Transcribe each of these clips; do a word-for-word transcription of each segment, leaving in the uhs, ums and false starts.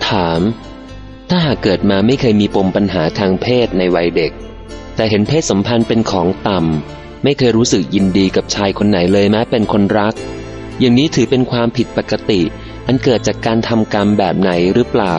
ถามถ้าหากเกิดมาไม่เคยมีปมปัญหาทางเพศในวัยเด็กแต่เห็นเพศสัมพันธ์เป็นของต่ำไม่เคยรู้สึกยินดีกับชายคนไหนเลยแม้เป็นคนรักอย่างนี้ถือเป็นความผิดปกติอันเกิดจากการทำกรรมแบบไหนหรือเปล่า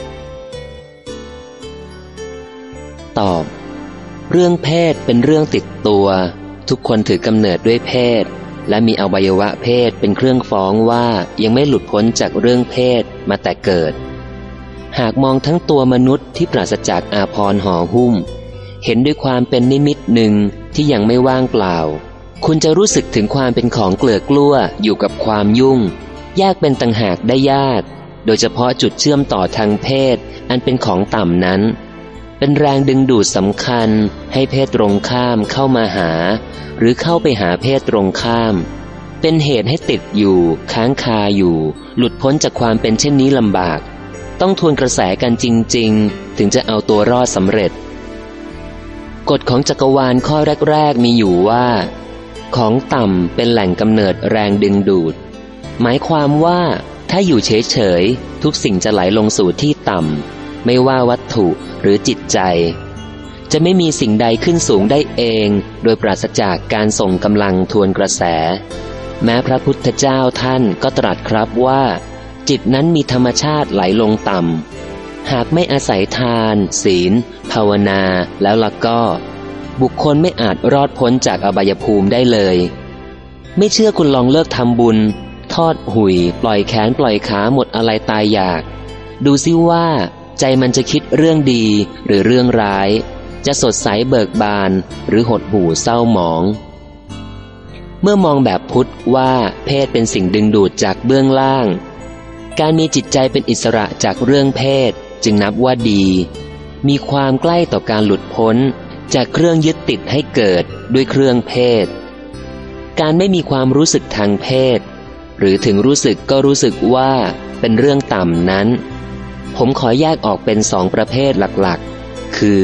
ตอบเรื่องเพศเป็นเรื่องติดตัวทุกคนถือกำเนิดด้วยเพศและมีอวัยวะเพศเป็นเครื่องฟ้องว่ายังไม่หลุดพ้นจากเรื่องเพศมาแต่เกิดหากมองทั้งตัวมนุษย์ที่ปราศจากอาภรณ์ห่อหุ้มเห็นด้วยความเป็นนิมิตหนึ่งที่ยังไม่ว่างเปล่าคุณจะรู้สึกถึงความเป็นของเกลือกลั้วอยู่กับความยุ่งแยกเป็นต่างหากได้ยากโดยเฉพาะจุดเชื่อมต่อทางเพศอันเป็นของต่ำนั้นเป็นแรงดึงดูดสำคัญให้เพศตรงข้ามเข้ามาหาหรือเข้าไปหาเพศตรงข้ามเป็นเหตุให้ติดอยู่ค้างคาอยู่หลุดพ้นจากความเป็นเช่นนี้ลำบากต้องทวนกระแสกันจริงๆถึงจะเอาตัวรอดสำเร็จกฎของจักรวาลข้อแรกๆมีอยู่ว่าของต่ำเป็นแหล่งกำเนิดแรงดึงดูดหมายความว่าถ้าอยู่เฉยๆทุกสิ่งจะไหลลงสู่ที่ต่ำไม่ว่าวัตถุหรือจิตใจจะไม่มีสิ่งใดขึ้นสูงได้เองโดยปราศจากการส่งกำลังทวนกระแสแม้พระพุทธเจ้าท่านก็ตรัสครับว่าจิตนั้นมีธรรมชาติไหลลงต่ำหากไม่อาศัยทานศีลภาวนาแล้วล่ะก็บุคคลไม่อาจรอดพ้นจากอบายภูมิได้เลยไม่เชื่อคุณลองเลิกทำบุญทอดหุยปล่อยแขนปล่อยขาหมดอะไรตายอยากดูซิว่าใจมันจะคิดเรื่องดีหรือเรื่องร้ายจะสดใสเบิกบานหรือหดหู่เศร้าหมองเมื่อมองแบบพุทธว่าเพศเป็นสิ่งดึงดูดจากเบื้องล่างการมีจิตใจเป็นอิสระจากเรื่องเพศจึงนับว่าดีมีความใกล้ต่อการหลุดพ้นจากเครื่องยึดติดให้เกิดด้วยเครื่องเพศการไม่มีความรู้สึกทางเพศหรือถึงรู้สึกก็รู้สึกว่าเป็นเรื่องต่ำนั้นผมขอแยกออกเป็นสองประเภทหลักๆคือ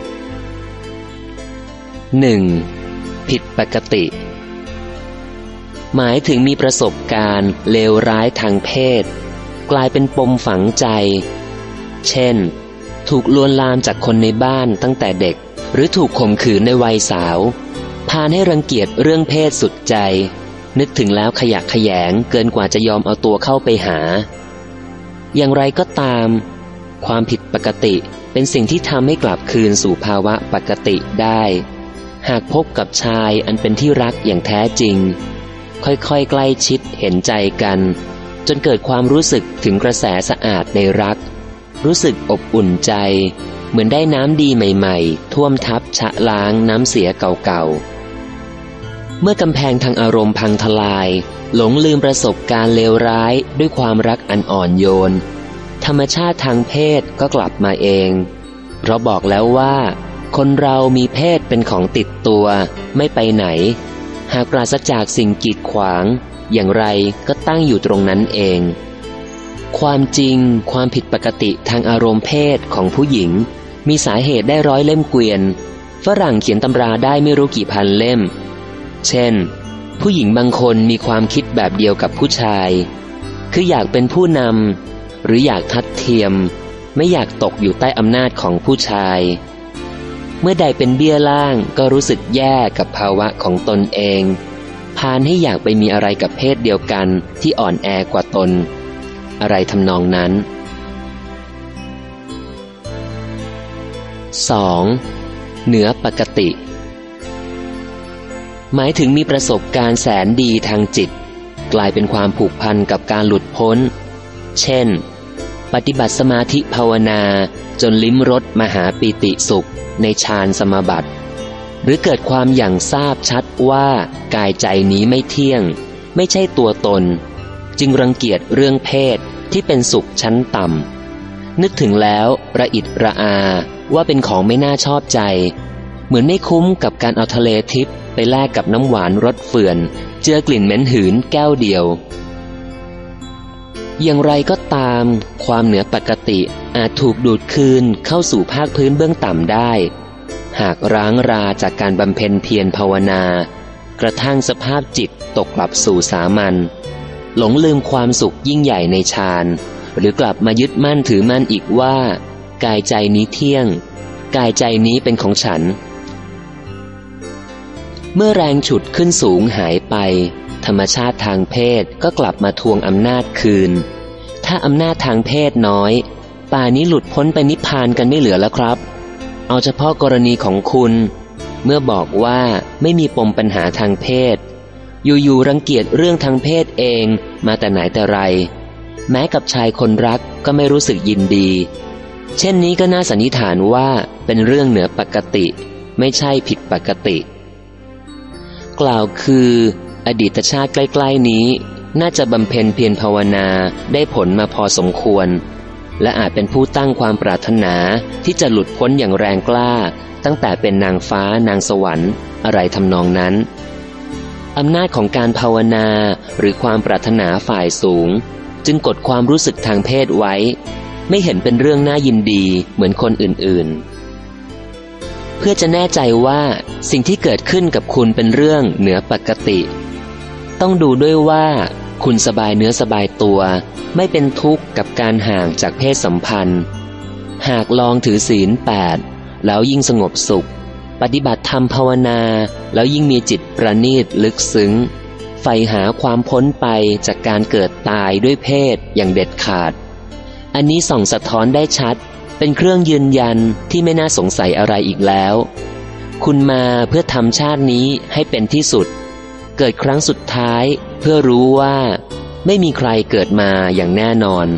หนึ่ง. ผิดปกติหมายถึงมีประสบการณ์เลวร้ายทางเพศกลายเป็นปมฝังใจเช่นถูกลวนลามจากคนในบ้านตั้งแต่เด็กหรือถูกข่มขืนในวัยสาวพาให้รังเกียจเรื่องเพศสุดใจนึกถึงแล้วขยะแขยงเกินกว่าจะยอมเอาตัวเข้าไปหาอย่างไรก็ตามความผิดปกติเป็นสิ่งที่ทำให้กลับคืนสู่ภาวะปกติได้หากพบกับชายอันเป็นที่รักอย่างแท้จริงค่อยๆใกล้ชิดเห็นใจกันจนเกิดความรู้สึกถึงกระแสสะอาดในรักรู้สึกอบอุ่นใจเหมือนได้น้ำดีใหม่ๆท่วมทับชะล้างน้ำเสียเก่าๆเมื่อกำแพงทางอารมณ์พังทลายหลงลืมประสบการณ์เลวร้ายด้วยความรักอันอ่อนโยนธรรมชาติทางเพศก็กลับมาเองเพราะบอกแล้วว่าคนเรามีเพศเป็นของติดตัวไม่ไปไหนหากปราศจากสิ่งกีดขวางอย่างไรก็ตั้งอยู่ตรงนั้นเองความจริงความผิดปกติทางอารมณ์เพศของผู้หญิงมีสาเหตุได้ร้อยเล่มเกวียนฝรั่งเขียนตำราได้ไม่รู้กี่พันเล่มเช่นผู้หญิงบางคนมีความคิดแบบเดียวกับผู้ชายคืออยากเป็นผู้นำหรืออยากทัดเทียมไม่อยากตกอยู่ใต้อำนาจของผู้ชายเมื่อใดเป็นเบี้ยล่างก็รู้สึกแย่กับภาวะของตนเองพาลให้อยากไปมีอะไรกับเพศเดียวกันที่อ่อนแอกว่าตนอะไรทำนองนั้น สอง. เหนือปกติหมายถึงมีประสบการณ์แสนดีทางจิตกลายเป็นความผูกพันกับการหลุดพ้นเช่นปฏิบัติสมาธิภาวนาจนลิ้มรสมหาปีติสุขในฌานสมาบัติหรือเกิดความอย่างทราบชัดว่ากายใจนี้ไม่เที่ยงไม่ใช่ตัวตนจึงรังเกียจเรื่องเพศที่เป็นสุขชั้นต่ำนึกถึงแล้วระอิดระอาว่าเป็นของไม่น่าชอบใจเหมือนไม่คุ้มกับการเอาทะเลทิพย์ไปแลกกับน้ำหวานรสเฟื่อนเจือกลิ่นเหม็นหืนแก้วเดียวอย่างไรก็ตามความเหนือปกติอาจถูกดูดคืนเข้าสู่ภาคพื้นเบื้องต่ำได้หากร้างราจากการบำเพ็ญเพียรภาวนากระทั่งสภาพจิตตกกลับสู่สามัญหลงลืมความสุขยิ่งใหญ่ในฌานหรือกลับมายึดมั่นถือมั่นอีกว่ากายใจนี้เที่ยงกายใจนี้เป็นของฉันเมื่อแรงฉุดขึ้นสูงหายไปธรรมชาติทางเพศก็กลับมาทวงอำนาจคืนถ้าอำนาจทางเพศน้อยป่านี้หลุดพ้นไปนิพพานกันไม่เหลือแล้วครับเอาเฉพาะกรณีของคุณเมื่อบอกว่าไม่มีปมปัญหาทางเพศอยู่ๆรังเกียจเรื่องทางเพศเองมาแต่ไหนแต่ไรแม้กับชายคนรักก็ไม่รู้สึกยินดีเช่นนี้ก็น่าสันนิษฐานว่าเป็นเรื่องเหนือปกติไม่ใช่ผิดปกติกล่าวคืออดีตชาติใกล้ๆนี้น่าจะบำเพ็ญเพียรภาวนาได้ผลมาพอสมควรและอาจเป็นผู้ตั้งความปรารถนาที่จะหลุดพ้นอย่างแรงกล้าตั้งแต่เป็นนางฟ้านางสวรรค์อะไรทำนองนั้นอำนาจของการภาวนาหรือความปรารถนาฝ่ายสูงจึงกดความรู้สึกทางเพศไว้ไม่เห็นเป็นเรื่องน่ายินดีเหมือนคนอื่นๆเพื่อจะแน่ใจว่าสิ่งที่เกิดขึ้นกับคุณเป็นเรื่องเหนือปกติต้องดูด้วยว่าคุณสบายเนื้อสบายตัวไม่เป็นทุกข์กับการห่างจากเพศสัมพันธ์หากลองถือศีลแปดแล้วยิ่งสงบสุขปฏิบัติธรรมภาวนาแล้วยิ่งมีจิตประณีตลึกซึ้งใฝ่หาความพ้นไปจากการเกิดตายด้วยเพศอย่างเด็ดขาดอันนี้ส่องสะท้อนได้ชัดเป็นเครื่องยืนยันที่ไม่น่าสงสัยอะไรอีกแล้วคุณมาเพื่อทำชาตินี้ให้เป็นที่สุดเกิดครั้งสุดท้ายเพื่อรู้ว่าไม่มีใครเกิดมาอย่างแน่นอน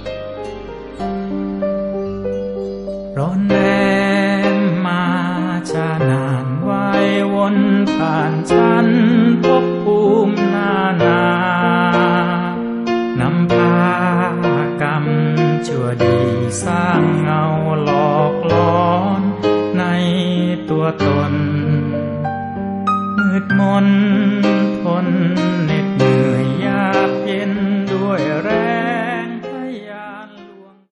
ร้อนแรมมาชานานไว้วนผ่านฉันพบภูมินานานำพากรรมชั่วดีสร้างเงาหลอกล้อนในตัวตนมืดมนทนนิ